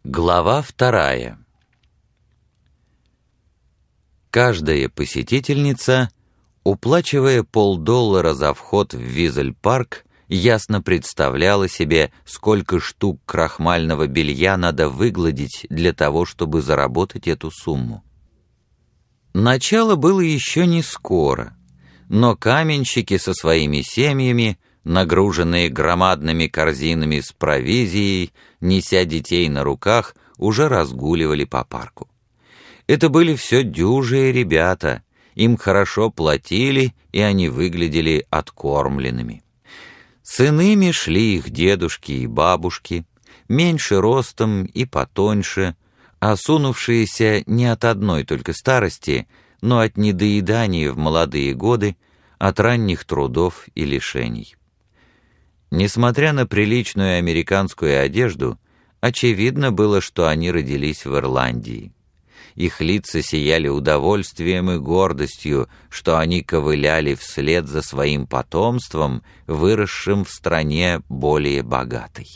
Глава 2. Каждая посетительница, уплачивая $50 за вход в Визель-парк, ясно представляла себе, сколько штук крахмального белья надо выгладить для того, чтобы заработать эту сумму. Начало было еще не скоро, но каменщики со своими семьями, нагруженные громадными корзинами с провизией, неся детей на руках, уже разгуливали по парку. Это были все дюжие ребята, им хорошо платили, и они выглядели откормленными. С иными шли их дедушки и бабушки, меньше ростом и потоньше, осунувшиеся не от одной только старости, но от недоедания в молодые годы, от ранних трудов и лишений. Несмотря на приличную американскую одежду, очевидно было, что они родились в Ирландии. Их лица сияли удовольствием и гордостью, что они ковыляли вслед за своим потомством, выросшим в стране более богатой.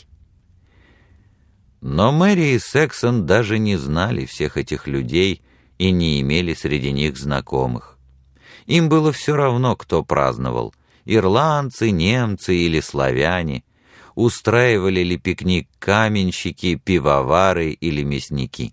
Но Мэри и Сексон даже не знали всех этих людей и не имели среди них знакомых. Им было все равно, кто праздновал — ирландцы, немцы или славяне, устраивали ли пикник каменщики, пивовары или мясники.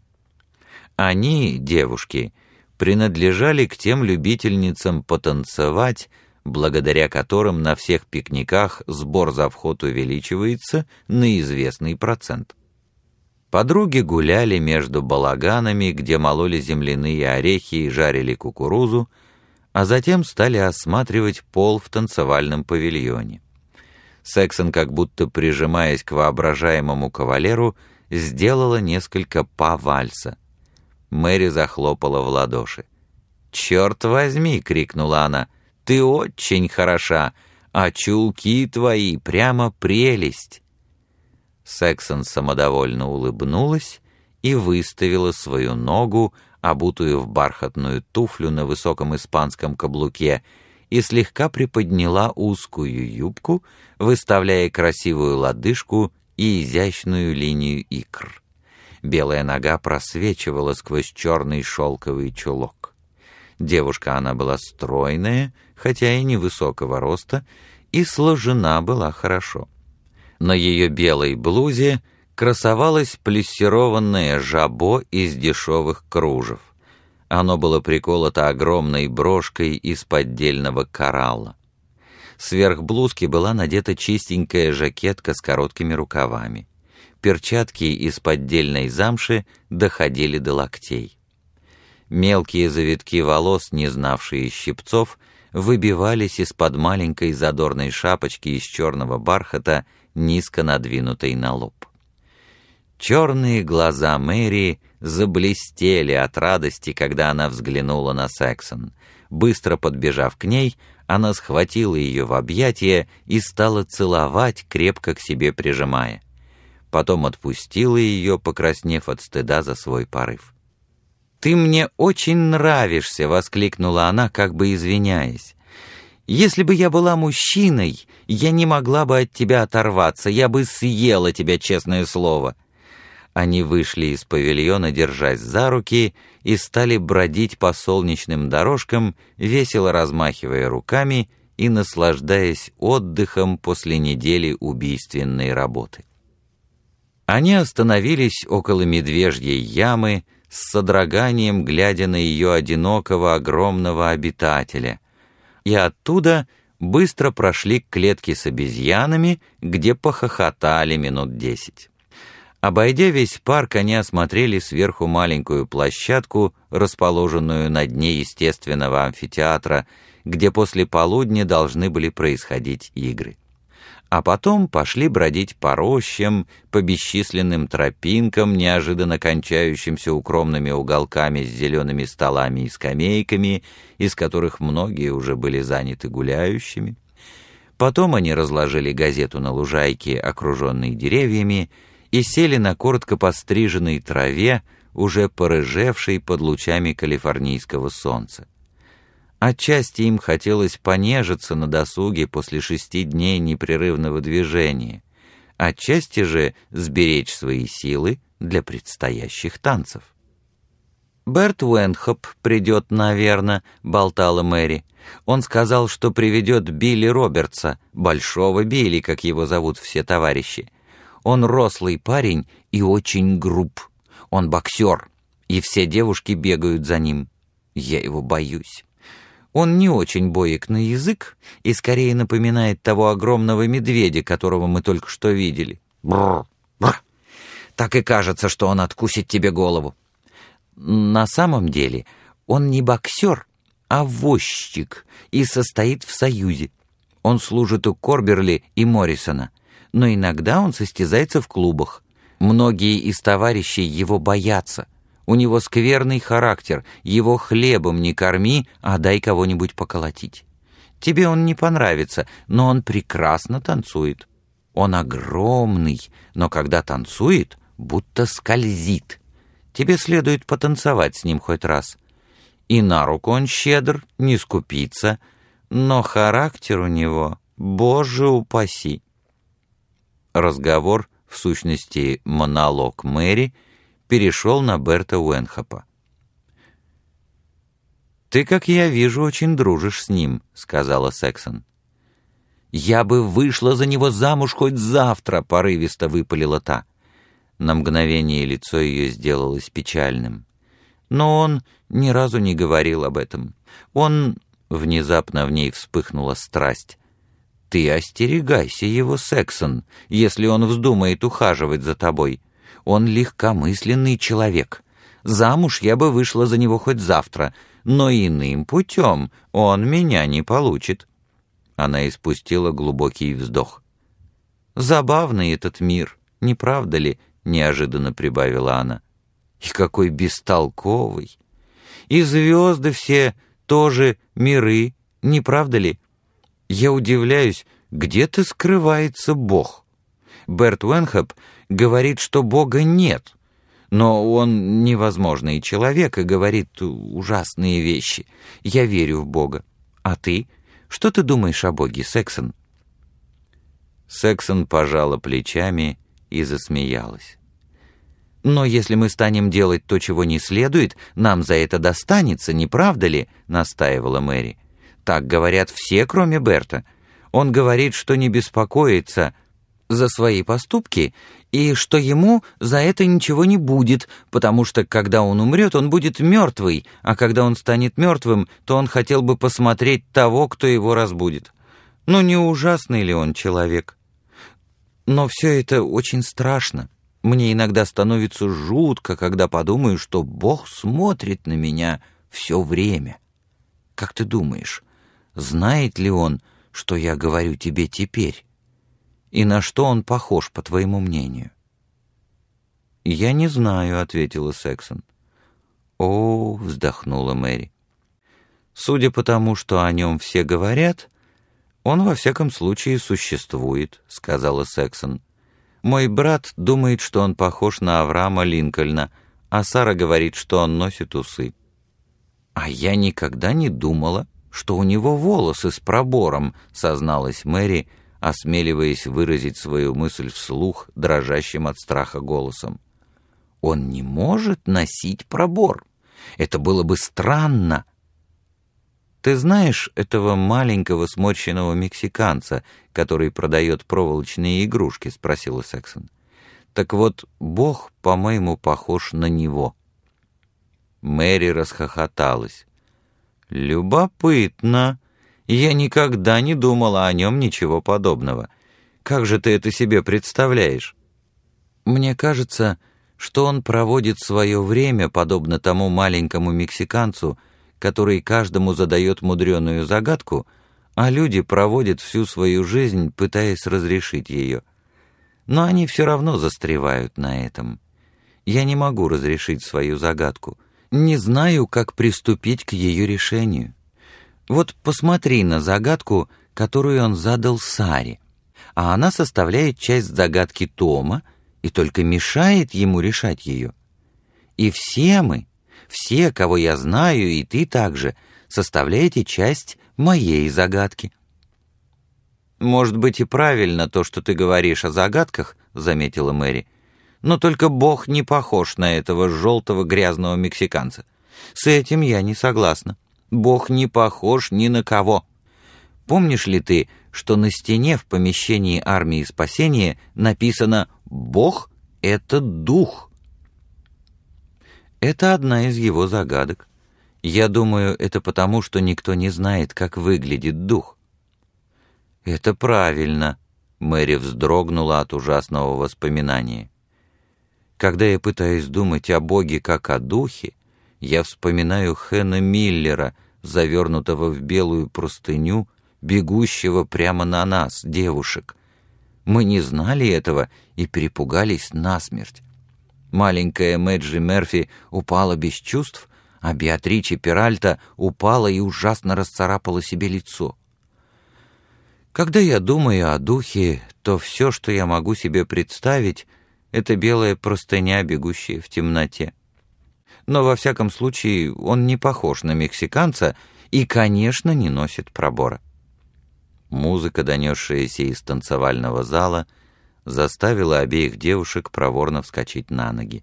Они, девушки, принадлежали к тем любительницам потанцевать, благодаря которым на всех пикниках сбор за вход увеличивается на известный процент. Подруги гуляли между балаганами, где мололи земляные орехи и жарили кукурузу, а затем стали осматривать пол в танцевальном павильоне. Сексон, как будто прижимаясь к воображаемому кавалеру, сделала несколько па вальса. Мэри захлопала в ладоши. «Черт возьми!» — крикнула она. «Ты очень хороша, а чулки твои прямо прелесть!» Сексон самодовольно улыбнулась и выставила свою ногу, обутую в бархатную туфлю на высоком испанском каблуке, и слегка приподняла узкую юбку, выставляя красивую лодыжку и изящную линию икр. Белая нога просвечивала сквозь черный шелковый чулок. Девушка она была стройная, хотя и невысокого роста, и сложена была хорошо. На ее белой блузе красовалось плессированное жабо из дешевых кружев. Оно было приколото огромной брошкой из поддельного коралла. Сверх блузки была надета чистенькая жакетка с короткими рукавами. Перчатки из поддельной замши доходили до локтей. Мелкие завитки волос, не знавшие щипцов, выбивались из-под маленькой задорной шапочки из черного бархата, низко надвинутой на лоб. Черные глаза Мэри заблестели от радости, когда она взглянула на Сексон. Быстро подбежав к ней, она схватила ее в объятия и стала целовать, крепко к себе прижимая. Потом отпустила ее, покраснев от стыда за свой порыв. «Ты мне очень нравишься!» — воскликнула она, как бы извиняясь. «Если бы я была мужчиной, я не могла бы от тебя оторваться, я бы съела тебя, честное слово». Они вышли из павильона, держась за руки, и стали бродить по солнечным дорожкам, весело размахивая руками и наслаждаясь отдыхом после недели убийственной работы. Они остановились около медвежьей ямы, с содроганием глядя на ее одинокого огромного обитателя, и оттуда быстро прошли к клетке с обезьянами, где похохотали минут 10. Обойдя весь парк, они осмотрели сверху маленькую площадку, расположенную на дне естественного амфитеатра, где после полудня должны были происходить игры. А потом пошли бродить по рощам, по бесчисленным тропинкам, неожиданно кончающимся укромными уголками с зелеными столами и скамейками, из которых многие уже были заняты гуляющими. Потом они разложили газету на лужайке, окруженной деревьями, и сели на коротко подстриженной траве, уже порыжевшей под лучами калифорнийского солнца. Отчасти им хотелось понежиться на досуге после 6 дней непрерывного движения, отчасти же сберечь свои силы для предстоящих танцев. «Берт Уэндхоп придет, наверное», — болтала Мэри. «Он сказал, что приведет Билли Робертса, Большого Билли, как его зовут все товарищи. Он рослый парень и очень груб. Он боксер, и все девушки бегают за ним. Я его боюсь. Он не очень боек на язык и скорее напоминает того огромного медведя, которого мы только что видели. Бррр, бррр. Так и кажется, что он откусит тебе голову. На самом деле он не боксер, а возчик и состоит в союзе. Он служит у Корберли и Моррисона, но иногда он состязается в клубах. Многие из товарищей его боятся. У него скверный характер, его хлебом не корми, а дай кого-нибудь поколотить. Тебе он не понравится, но он прекрасно танцует. Он огромный, но когда танцует, будто скользит. Тебе следует потанцевать с ним хоть раз. И на руку он щедр, не скупится, но характер у него, Боже упаси». Разговор, в сущности монолог Мэри, перешел на Берта Уэндхопа. «Ты, как я вижу, очень дружишь с ним», — сказала Сексон. «Я бы вышла за него замуж хоть завтра», — порывисто выпалила та. На мгновение лицо ее сделалось печальным. Но он ни разу не говорил об этом. Внезапно в ней вспыхнула страсть. «Ты остерегайся его, Сексон, если он вздумает ухаживать за тобой. Он легкомысленный человек. Замуж я бы вышла за него хоть завтра, но иным путем он меня не получит». Она испустила глубокий вздох. «Забавный этот мир, не правда ли?» — неожиданно прибавила она. «И какой бестолковый! И звезды все тоже миры, не правда ли? Я удивляюсь, где-то скрывается Бог. Берт Уэндхоп говорит, что Бога нет, но он невозможный человек и говорит ужасные вещи. Я верю в Бога. А ты? Что ты думаешь о Боге, Сексон?» Сексон пожала плечами и засмеялась. «Но если мы станем делать то, чего не следует, нам за это достанется, не правда ли?» — настаивала Мэри. «Так говорят все, кроме Берта. Он говорит, что не беспокоится за свои поступки и что ему за это ничего не будет, потому что, когда он умрет, он будет мертвый, а когда он станет мертвым, то он хотел бы посмотреть того, кто его разбудит. Ну, не ужасный ли он человек? Но все это очень страшно. Мне иногда становится жутко, когда подумаю, что Бог смотрит на меня все время. Как ты думаешь, знает ли он, что я говорю тебе теперь? И на что он похож, по твоему мнению?» «Я не знаю», — ответила Сексон. «О», — вздохнула Мэри. «Судя по тому, что о нем все говорят, он во всяком случае существует», — сказала Сексон. «Мой брат думает, что он похож на Авраама Линкольна, а Сара говорит, что он носит усы». «А я никогда не думала, что у него волосы с пробором», — созналась Мэри, осмеливаясь выразить свою мысль вслух дрожащим от страха голосом. «Он не может носить пробор. Это было бы странно». «Ты знаешь этого маленького сморщенного мексиканца, который продает проволочные игрушки?» — спросила Сексон. «Так вот, Бог, по-моему, похож на него». Мэри расхохоталась. «Любопытно. Я никогда не думала о нем ничего подобного. Как же ты это себе представляешь?» «Мне кажется, что он проводит свое время, подобно тому маленькому мексиканцу, который каждому задает мудреную загадку, а люди проводят всю свою жизнь, пытаясь разрешить ее. Но они все равно застревают на этом. Я не могу разрешить свою загадку, не знаю, как приступить к ее решению. Вот посмотри на загадку, которую он задал Саре, а она составляет часть загадки Тома и только мешает ему решать ее. И все мы, все, кого я знаю, и ты также, составляете часть моей загадки». «Может быть и правильно то, что ты говоришь о загадках», — заметила Мэри, Но только Бог не похож на этого желтого грязного мексиканца. С этим я не согласна. Бог не похож ни на кого. Помнишь ли ты, что на стене в помещении армии спасения написано «Бог — это дух»? Это одна из его загадок. Я думаю, это потому, что никто не знает, как выглядит дух. Это правильно. Мэри вздрогнула от ужасного воспоминания. Когда я пытаюсь думать о Боге как о духе, я вспоминаю Хэна Миллера, завернутого в белую простыню, бегущего прямо на нас, девушек. Мы не знали этого и перепугались насмерть. Маленькая Мэджи Мерфи упала без чувств, а Беатриче Перальта упала и ужасно расцарапала себе лицо. Когда я думаю о духе, то все, что я могу себе представить, это белая простыня, бегущая в темноте. Но во всяком случае он не похож на мексиканца и, конечно, не носит пробора. Музыка, донесшаяся из танцевального зала, заставила обеих девушек проворно вскочить на ноги.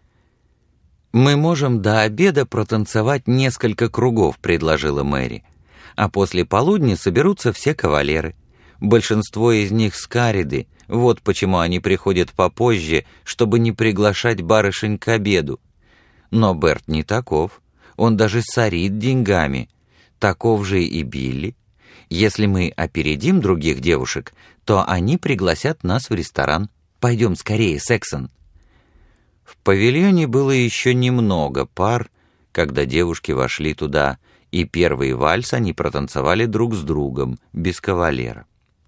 «Мы можем до обеда протанцевать несколько кругов», — предложила Мэри. «А после полудня соберутся все кавалеры. Большинство из них скариды, вот почему они приходят попозже, чтобы не приглашать барышень к обеду. Но Берт не таков, он даже сорит деньгами. Таков же и Билли. Если мы опередим других девушек, то они пригласят нас в ресторан. Пойдем скорее, Сексон». В павильоне было еще немного пар, когда девушки вошли туда, и первый вальс они протанцевали друг с другом, без кавалера.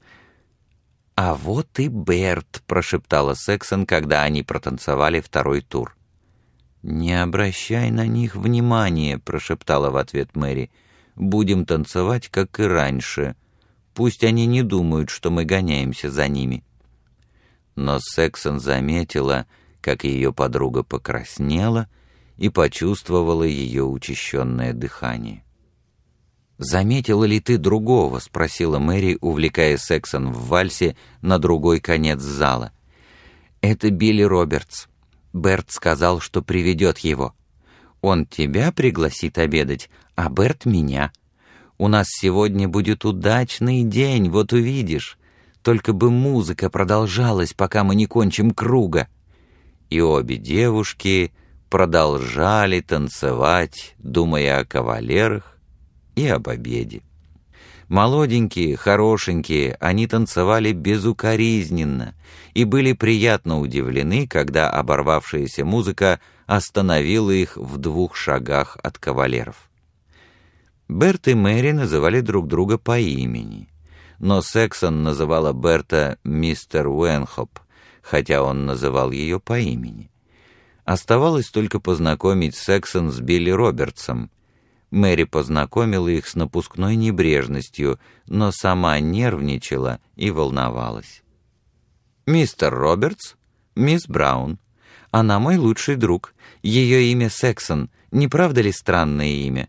«А вот и Берт», — прошептала Сексон, когда они протанцевали второй тур. «Не обращай на них внимания», — прошептала в ответ Мэри. «Будем танцевать, как и раньше. Пусть они не думают, что мы гоняемся за ними». Но Сексон заметила, как ее подруга покраснела и почувствовала ее учащенное дыхание. «Заметила ли ты другого?» — спросила Мэри, увлекая Сексон в вальсе на другой конец зала. «Это Билли Робертс. Берт сказал, что приведет его. Он тебя пригласит обедать, а Берт меня. У нас сегодня будет удачный день, вот увидишь. Только бы музыка продолжалась, пока мы не кончим круга». И обе девушки продолжали танцевать, думая о кавалерах и об обеде. Молоденькие, хорошенькие, они танцевали безукоризненно и были приятно удивлены, когда оборвавшаяся музыка остановила их в 2 шагах от кавалеров. Берт и Мэри называли друг друга по имени, но Сексон называла Берта мистер Уэнхоп, хотя он называл ее по имени. Оставалось только познакомить Сексон с Билли Робертсом. Мэри познакомила их с напускной небрежностью, но сама нервничала и волновалась. «Мистер Робертс, мисс Браун. Она мой лучший друг. Ее имя Сексон. Не правда ли странное имя?»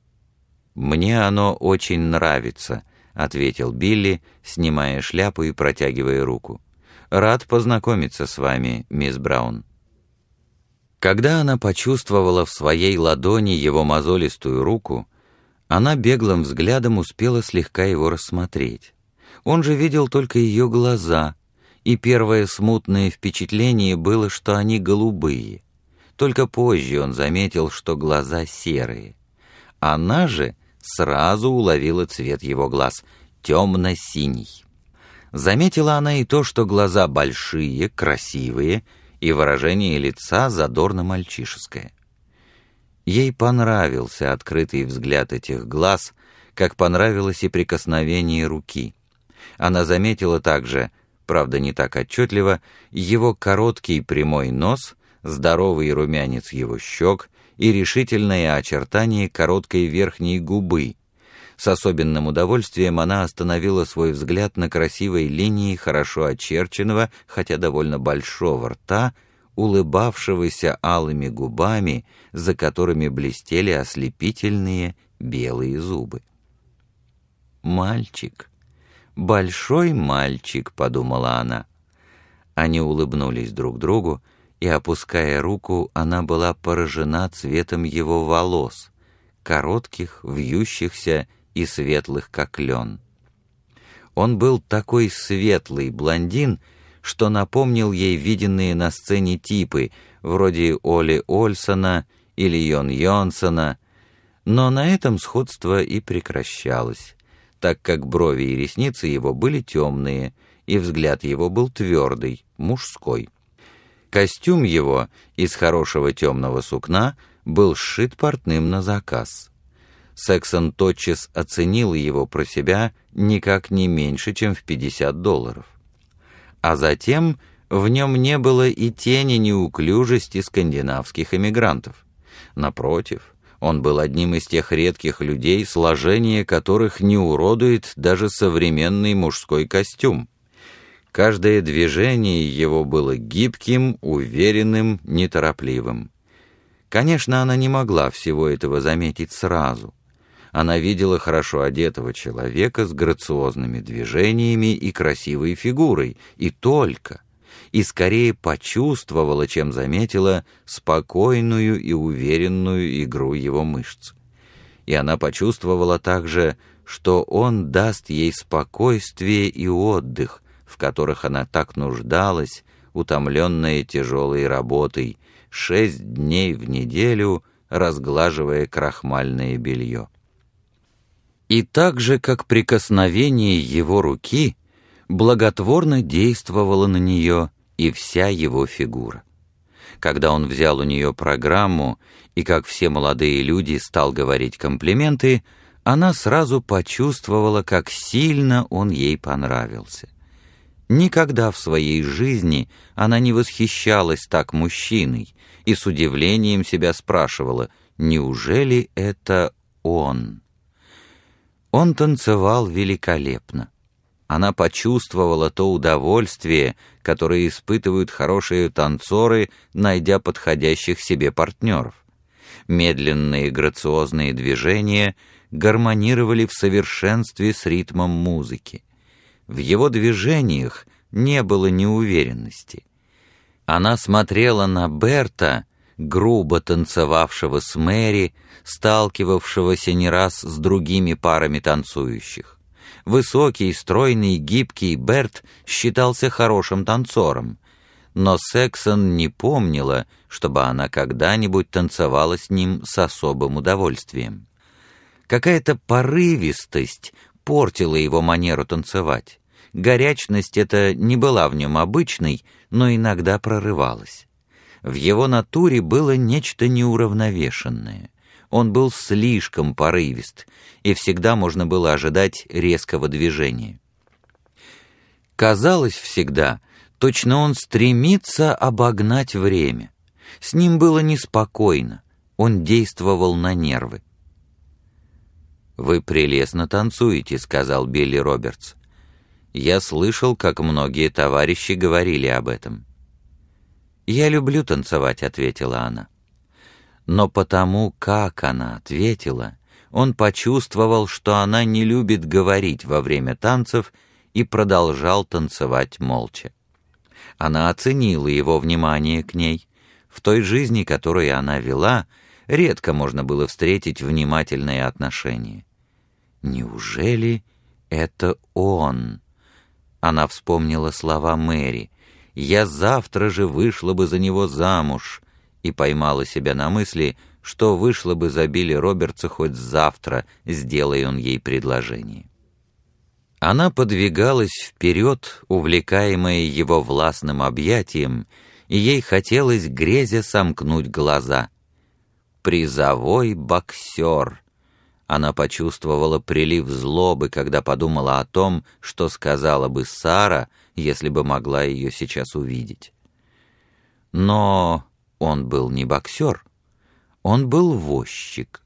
«Мне оно очень нравится», — ответил Билли, снимая шляпу и протягивая руку. «Рад познакомиться с вами, мисс Браун». Когда она почувствовала в своей ладони его мозолистую руку, она беглым взглядом успела слегка его рассмотреть. Он же видел только ее глаза, и первое смутное впечатление было, что они голубые. Только позже он заметил, что глаза серые. Она же сразу уловила цвет его глаз — темно-синий. Заметила она и то, что глаза большие, красивые, и выражение лица задорно-мальчишеское. Ей понравился открытый взгляд этих глаз, как понравилось и прикосновение руки. Она заметила также, правда не так отчетливо, его короткий прямой нос, здоровый румянец его щек и решительное очертание короткой верхней губы. С особенным удовольствием она остановила свой взгляд на красивой линии хорошо очерченного, хотя довольно большого рта, улыбавшегося алыми губами, за которыми блестели ослепительные белые зубы. «Мальчик, большой мальчик», — подумала она. Они улыбнулись друг другу, и, опуская руку, она была поражена цветом его волос, коротких, вьющихся и светлых, как лен. Он был такой светлый блондин, что напомнил ей виденные на сцене типы, вроде Оли Ольсона или Йон Йонсона, но на этом сходство и прекращалось, так как брови и ресницы его были темные, и взгляд его был твердый, мужской. Костюм его из хорошего темного сукна был сшит портным на заказ. Сексон тотчас оценил его про себя никак не меньше, чем в $50. А затем в нем не было и тени неуклюжести скандинавских эмигрантов. Напротив, он был одним из тех редких людей, сложение которых не уродует даже современный мужской костюм. Каждое движение его было гибким, уверенным, неторопливым. Конечно, она не могла всего этого заметить сразу. Она видела хорошо одетого человека с грациозными движениями и красивой фигурой, и только, и скорее почувствовала, чем заметила, спокойную и уверенную игру его мышц. И она почувствовала также, что он даст ей спокойствие и отдых, в которых она так нуждалась, утомленная тяжелой работой, 6 дней в неделю, разглаживая крахмальное белье. И так же, как прикосновение его руки, благотворно действовало на нее и вся его фигура. Когда он взял у нее программу и, как все молодые люди, стал говорить комплименты, она сразу почувствовала, как сильно он ей понравился. Никогда в своей жизни она не восхищалась так мужчиной и с удивлением себя спрашивала, неужели это он? Он танцевал великолепно. Она почувствовала то удовольствие, которое испытывают хорошие танцоры, найдя подходящих себе партнеров. Медленные грациозные движения гармонировали в совершенстве с ритмом музыки. В его движениях не было неуверенности. Она смотрела на Берта, грубо танцевавшего с Мэри, сталкивавшегося не раз с другими парами танцующих. Высокий, стройный, гибкий Берт считался хорошим танцором, но Сексон не помнила, чтобы она когда-нибудь танцевала с ним с особым удовольствием. Какая-то порывистость портила его манеру танцевать. Горячность эта не была в нем обычной, но иногда прорывалась. В его натуре было нечто неуравновешенное. Он был слишком порывист, и всегда можно было ожидать резкого движения. Казалось всегда, точно он стремится обогнать время. С ним было неспокойно, он действовал на нервы. «Вы прелестно танцуете», — сказал Билли Робертс. «Я слышал, как многие товарищи говорили об этом». «Я люблю танцевать», — ответила она. Но потому, как она ответила, он почувствовал, что она не любит говорить во время танцев, и продолжал танцевать молча. Она оценила его внимание к ней. В той жизни, которую она вела, редко можно было встретить внимательное отношение. «Неужели это он?» Она вспомнила слова Мэри. «Я завтра же вышла бы за него замуж», и поймала себя на мысли, что вышла бы за Билли Робертса хоть завтра, сделая он ей предложение. Она подвигалась вперед, увлекаемая его властным объятием, и ей хотелось, грезя, сомкнуть глаза. «Призовой боксер!» Она почувствовала прилив злобы, когда подумала о том, что сказала бы Сара, если бы могла ее сейчас увидеть. Но он был не боксер, он был возчик.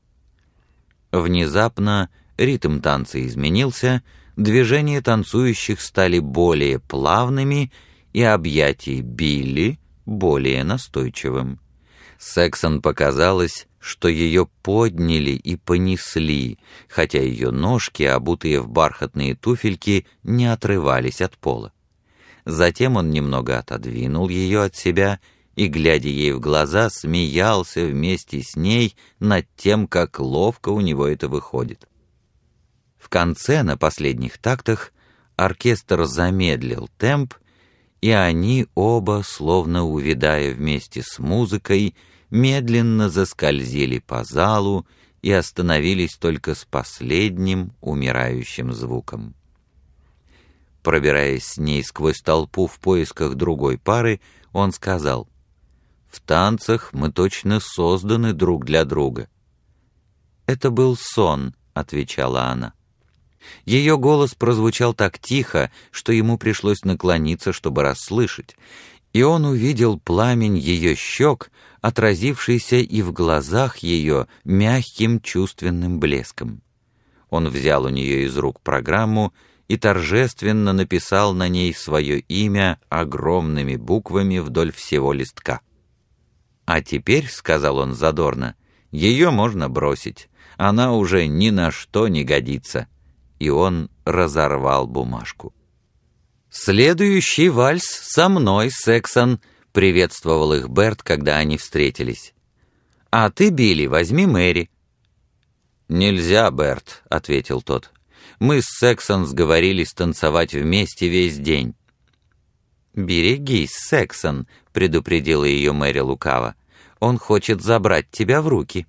Внезапно ритм танца изменился, движения танцующих стали более плавными, и объятие Билли более настойчивым. Сексон показалось, что ее подняли и понесли, хотя ее ножки, обутые в бархатные туфельки, не отрывались от пола. Затем он немного отодвинул ее от себя и, глядя ей в глаза, смеялся вместе с ней над тем, как ловко у него это выходит. В конце, на последних тактах, оркестр замедлил темп, и они оба, словно увядая вместе с музыкой, медленно заскользили по залу и остановились только с последним умирающим звуком. Пробираясь с ней сквозь толпу в поисках другой пары, он сказал: «В танцах мы точно созданы друг для друга». «Это был сон», — отвечала она. Ее голос прозвучал так тихо, что ему пришлось наклониться, чтобы расслышать, и он увидел пламень ее щек, отразившийся и в глазах ее мягким чувственным блеском. Он взял у нее из рук программу и торжественно написал на ней свое имя огромными буквами вдоль всего листка. «А теперь, — сказал он задорно, — ее можно бросить, она уже ни на что не годится». И он разорвал бумажку. «Следующий вальс со мной, Сексон», — приветствовал их Берт, когда они встретились. «А ты, Билли, возьми Мэри». «Нельзя, Берт», — ответил тот. «Мы с Сексон сговорились танцевать вместе весь день». «Берегись, Сексон», — предупредила ее Мэри лукаво. «Он хочет забрать тебя в руки».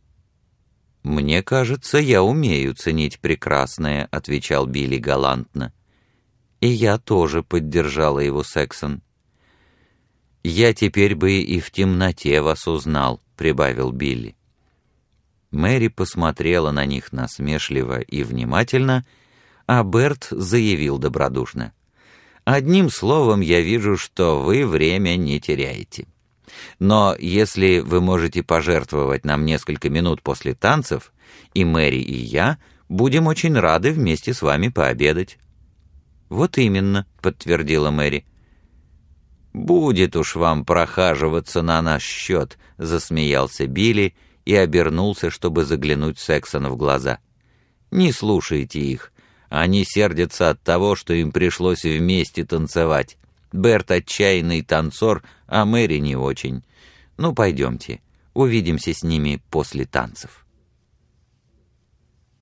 «Мне кажется, я умею ценить прекрасное», — отвечал Билли галантно. «И я тоже», — поддержала его Сексон. «Я теперь бы и в темноте вас узнал», — прибавил Билли. Мэри посмотрела на них насмешливо и внимательно, а Берт заявил добродушно: «Одним словом, я вижу, что вы время не теряете. Но если вы можете пожертвовать нам несколько минут после танцев, и Мэри, и я будем очень рады вместе с вами пообедать». «Вот именно», — подтвердила Мэри. «Будет уж вам прохаживаться на наш счет», — засмеялся Билли и обернулся, чтобы заглянуть Сексону в глаза. «Не слушайте их. Они сердятся от того, что им пришлось вместе танцевать. Берт отчаянный танцор, а Мэри не очень. Ну, пойдемте, увидимся с ними после танцев».